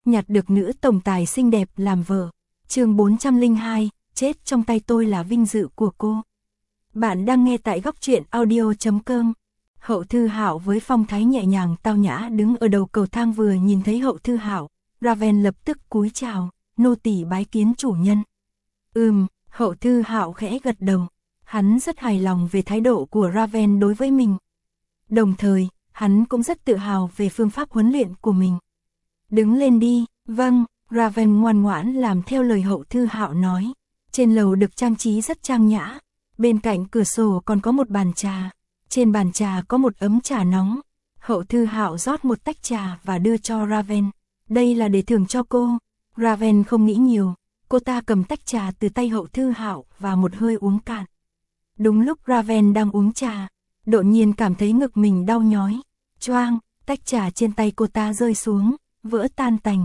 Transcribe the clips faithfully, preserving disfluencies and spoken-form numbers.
nhặt được nữ tổng tài xinh đẹp làm vợ. Chương bốn trăm lẻ hai, chết trong tay tôi là vinh dự của cô. Bạn đang nghe tại góc truyện audio chấm com. Hậu Thư Hạo với phong thái nhẹ nhàng tao nhã đứng ở đầu cầu thang, vừa nhìn thấy Hậu Thư Hạo, Raven lập tức cúi chào, nô tỳ bái kiến chủ nhân. Ừm, Hậu Thư Hạo khẽ gật đầu, hắn rất hài lòng về thái độ của Raven đối với mình. Đồng thời, hắn cũng rất tự hào về phương pháp huấn luyện của mình. Đứng lên đi. Vâng, Raven ngoan ngoãn làm theo lời Hậu Thư Hạo nói. Trên lầu được trang trí rất trang nhã, bên cạnh cửa sổ còn có một bàn trà, trên bàn trà có một ấm trà nóng. Hậu Thư Hạo rót một tách trà và đưa cho Raven. Đây là để thưởng cho cô. Raven không nghĩ nhiều, cô ta cầm tách trà từ tay Hậu Thư Hạo và một hơi uống cạn. Đúng lúc Raven đang uống trà, đột nhiên cảm thấy ngực mình đau nhói. Choang, tách trà trên tay cô ta rơi xuống, vỡ tan tành.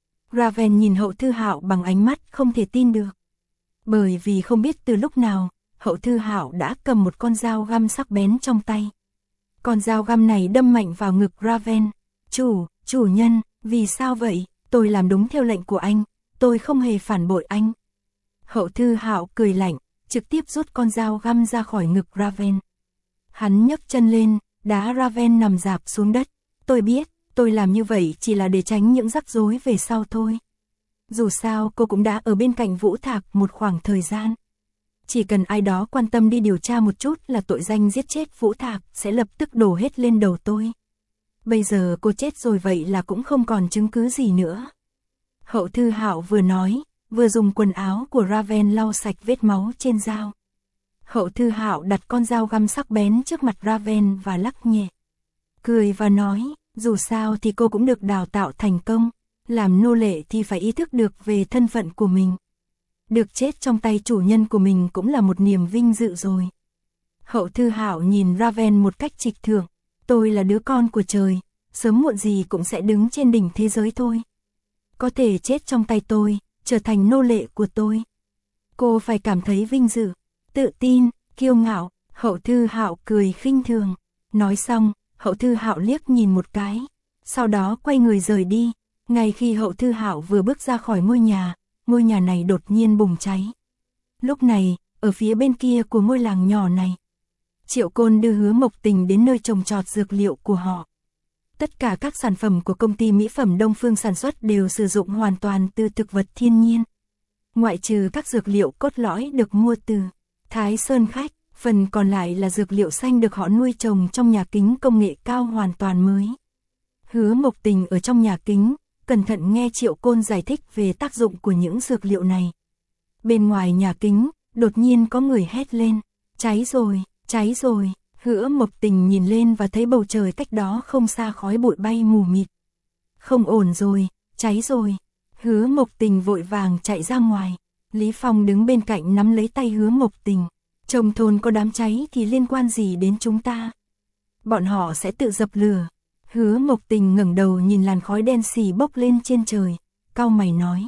Raven nhìn Hậu Thư Hạo bằng ánh mắt không thể tin được. Bởi vì không biết từ lúc nào, Hậu Thư Hạo đã cầm một con dao găm sắc bén trong tay. Con dao găm này đâm mạnh vào ngực Raven. Chủ, chủ nhân, vì sao vậy? Tôi làm đúng theo lệnh của anh, tôi không hề phản bội anh. Hậu Thư Hạo cười lạnh, trực tiếp rút con dao găm ra khỏi ngực Raven. Hắn nhấc chân lên, đá Raven nằm rạp xuống đất. Tôi biết, tôi làm như vậy chỉ là để tránh những rắc rối về sau thôi. Dù sao cô cũng đã ở bên cạnh Vũ Thạc một khoảng thời gian. Chỉ cần ai đó quan tâm đi điều tra một chút là tội danh giết chết Vũ Thạc sẽ lập tức đổ hết lên đầu tôi. Bây giờ cô chết rồi, vậy là cũng không còn chứng cứ gì nữa. Hậu Thư Hạo vừa nói, vừa dùng quần áo của Raven lau sạch vết máu trên dao. Hậu Thư Hạo đặt con dao găm sắc bén trước mặt Raven và lắc nhẹ. Cười và nói, dù sao thì cô cũng được đào tạo thành công, làm nô lệ thì phải ý thức được về thân phận của mình. Được chết trong tay chủ nhân của mình cũng là một niềm vinh dự rồi. Hậu Thư Hạo nhìn Raven một cách trịch thượng, tôi là đứa con của trời, sớm muộn gì cũng sẽ đứng trên đỉnh thế giới thôi. Có thể chết trong tay tôi, trở thành nô lệ của tôi. Cô phải cảm thấy vinh dự, tự tin, kiêu ngạo. Hậu Thư Hạo cười khinh thường. Nói xong, Hậu Thư Hạo liếc nhìn một cái, sau đó quay người rời đi. Ngay khi Hậu Thư Hạo vừa bước ra khỏi ngôi nhà, ngôi nhà này đột nhiên bùng cháy. Lúc này, ở phía bên kia của ngôi làng nhỏ này, Triệu Côn đưa Hứa Mộc Tình đến nơi trồng trọt dược liệu của họ. Tất cả các sản phẩm của công ty mỹ phẩm Đông Phương sản xuất đều sử dụng hoàn toàn từ thực vật thiên nhiên. Ngoại trừ các dược liệu cốt lõi được mua từ Thái Sơn Khách, phần còn lại là dược liệu xanh được họ nuôi trồng trong nhà kính công nghệ cao hoàn toàn mới. Hứa Mộc Tình ở trong nhà kính, cẩn thận nghe Triệu Côn giải thích về tác dụng của những dược liệu này. Bên ngoài nhà kính, đột nhiên có người hét lên, cháy rồi, cháy rồi. Hứa Mộc Tình nhìn lên và thấy bầu trời cách đó không xa khói bụi bay mù mịt. Không ổn rồi, cháy rồi. Hứa Mộc Tình vội vàng chạy ra ngoài. Lý Phong đứng bên cạnh nắm lấy tay Hứa Mộc Tình. Trong thôn có đám cháy thì liên quan gì đến chúng ta? Bọn họ sẽ tự dập lửa. Hứa Mộc Tình ngẩng đầu nhìn làn khói đen xì bốc lên trên trời, cau mày nói.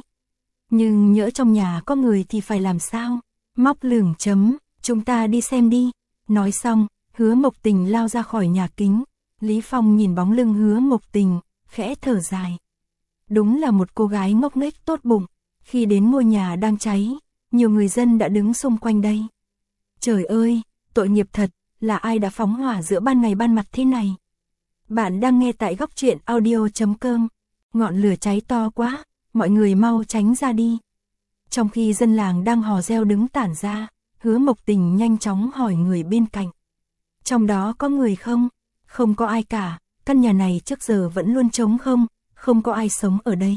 Nhưng nhỡ trong nhà có người thì phải làm sao? Móc lửng chấm, chúng ta đi xem đi. Nói xong, Hứa Mộc Tình lao ra khỏi nhà kính. Lý Phong nhìn bóng lưng Hứa Mộc Tình, khẽ thở dài. Đúng là một cô gái ngốc nghếch tốt bụng. Khi đến ngôi nhà đang cháy, nhiều người dân đã đứng xung quanh đây. Trời ơi, tội nghiệp thật, là ai đã phóng hỏa giữa ban ngày ban mặt thế này? Bạn đang nghe tại góc truyện audio chấm com. Ngọn lửa cháy to quá, mọi người mau tránh ra đi. Trong khi dân làng đang hò reo đứng tản ra, Hứa Mộc Tình nhanh chóng hỏi người bên cạnh. Trong đó có người không? Không có ai cả, căn nhà này trước giờ vẫn luôn trống không, không có ai sống ở đây.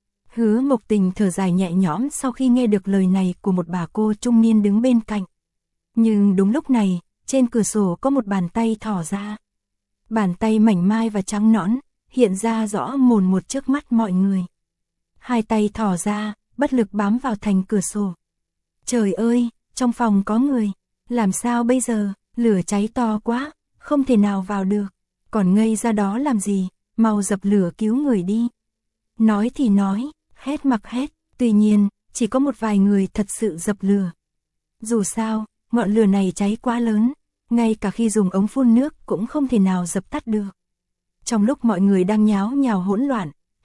Hứa Mộc Tình thở dài nhẹ nhõm sau khi nghe được lời này của một bà cô trung niên đứng bên cạnh. Nhưng đúng lúc này, trên cửa sổ có một bàn tay thò ra. Bàn tay mảnh mai và trắng nõn, hiện ra rõ mồn một trước mắt mọi người. Hai tay thò ra, bất lực bám vào thành cửa sổ. Trời ơi, trong phòng có người, làm sao bây giờ, lửa cháy to quá, không thể nào vào được. Còn ngây ra đó làm gì, mau dập lửa cứu người đi. Nói thì nói, hét mặc hét, tuy nhiên, chỉ có một vài người thật sự dập lửa. Dù sao, ngọn lửa này cháy quá lớn, ngay cả khi dùng ống phun nước cũng không thể nào dập tắt được. Trong lúc mọi người đang nháo nhào hỗn loạn,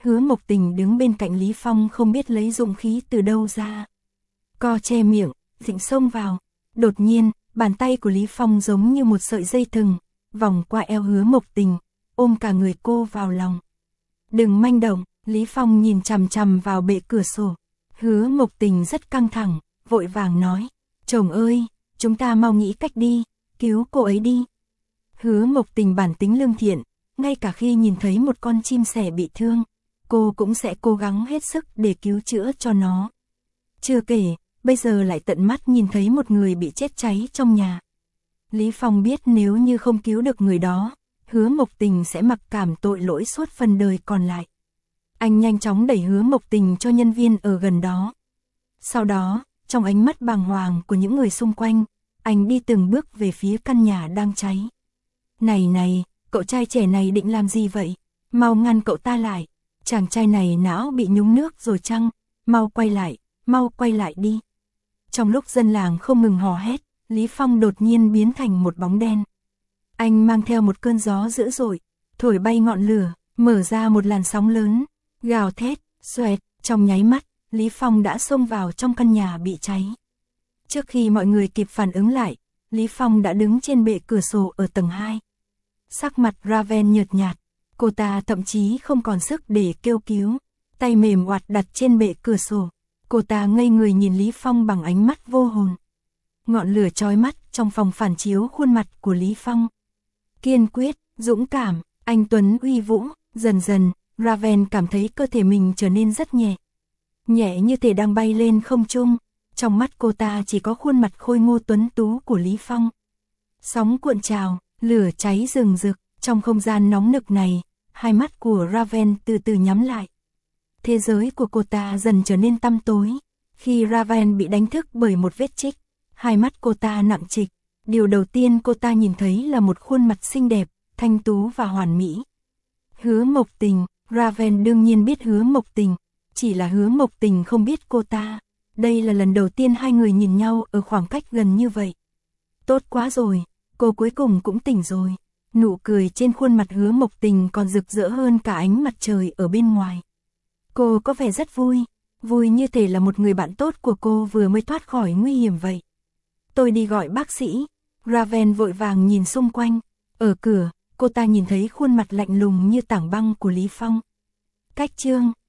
Hứa Mộc Tình đứng bên cạnh Lý Phong không biết lấy dũng khí từ đâu ra. Co che miệng, dịnh xông vào. Đột nhiên, bàn tay của Lý Phong giống như một sợi dây thừng, vòng qua eo Hứa Mộc Tình, ôm cả người cô vào lòng. Đừng manh động, Lý Phong nhìn chằm chằm vào bệ cửa sổ. Hứa Mộc Tình rất căng thẳng, vội vàng nói, chồng ơi, chúng ta mau nghĩ cách đi, cứu cô ấy đi. Hứa Mộc Tình bản tính lương thiện, ngay cả khi nhìn thấy một con chim sẻ bị thương, cô cũng sẽ cố gắng hết sức để cứu chữa cho nó. Chưa kể, bây giờ lại tận mắt nhìn thấy một người bị chết cháy trong nhà. Lý Phong biết nếu như không cứu được người đó, Hứa Mộc Tình sẽ mặc cảm tội lỗi suốt phần đời còn lại. Anh nhanh chóng đẩy Hứa Mộc Tình cho nhân viên ở gần đó. Sau đó, trong ánh mắt bàng hoàng của những người xung quanh, anh đi từng bước về phía căn nhà đang cháy. Này này, cậu trai trẻ này định làm gì vậy? Mau ngăn cậu ta lại. Chàng trai này não bị nhúng nước rồi chăng? Mau quay lại, mau quay lại đi. Trong lúc dân làng không ngừng hò hét, Lý Phong đột nhiên biến thành một bóng đen. Anh mang theo một cơn gió dữ dội, thổi bay ngọn lửa, mở ra một làn sóng lớn, gào thét, xoẹt, trong nháy mắt, Lý Phong đã xông vào trong căn nhà bị cháy. Trước khi mọi người kịp phản ứng lại, Lý Phong đã đứng trên bệ cửa sổ ở tầng hai. Sắc mặt Raven nhợt nhạt, cô ta thậm chí không còn sức để kêu cứu, tay mềm oạt đặt trên bệ cửa sổ. Cô ta ngây người nhìn Lý Phong bằng ánh mắt vô hồn. Ngọn lửa chói mắt trong phòng phản chiếu khuôn mặt của Lý Phong. Kiên quyết, dũng cảm, anh tuấn uy vũ, dần dần, Raven cảm thấy cơ thể mình trở nên rất nhẹ. Nhẹ như thể đang bay lên không trung, trong mắt cô ta chỉ có khuôn mặt khôi ngô tuấn tú của Lý Phong. Sóng cuộn trào, lửa cháy rừng rực, trong không gian nóng nực này, hai mắt của Raven từ từ nhắm lại. Thế giới của cô ta dần trở nên tăm tối. Khi Raven bị đánh thức bởi một vết chích, hai mắt cô ta nặng trịch. Điều đầu tiên cô ta nhìn thấy là một khuôn mặt xinh đẹp, thanh tú và hoàn mỹ. Hứa Mộc Tình, Raven đương nhiên biết Hứa Mộc Tình, chỉ là Hứa Mộc Tình không biết cô ta. Đây là lần đầu tiên hai người nhìn nhau ở khoảng cách gần như vậy. Tốt quá rồi, cô cuối cùng cũng tỉnh rồi. Nụ cười trên khuôn mặt Hứa Mộc Tình còn rực rỡ hơn cả ánh mặt trời ở bên ngoài. Cô có vẻ rất vui, vui như thể là một người bạn tốt của cô vừa mới thoát khỏi nguy hiểm vậy. Tôi đi gọi bác sĩ. Raven vội vàng nhìn xung quanh. Ở cửa, cô ta nhìn thấy khuôn mặt lạnh lùng như tảng băng của Lý Phong. Cách chương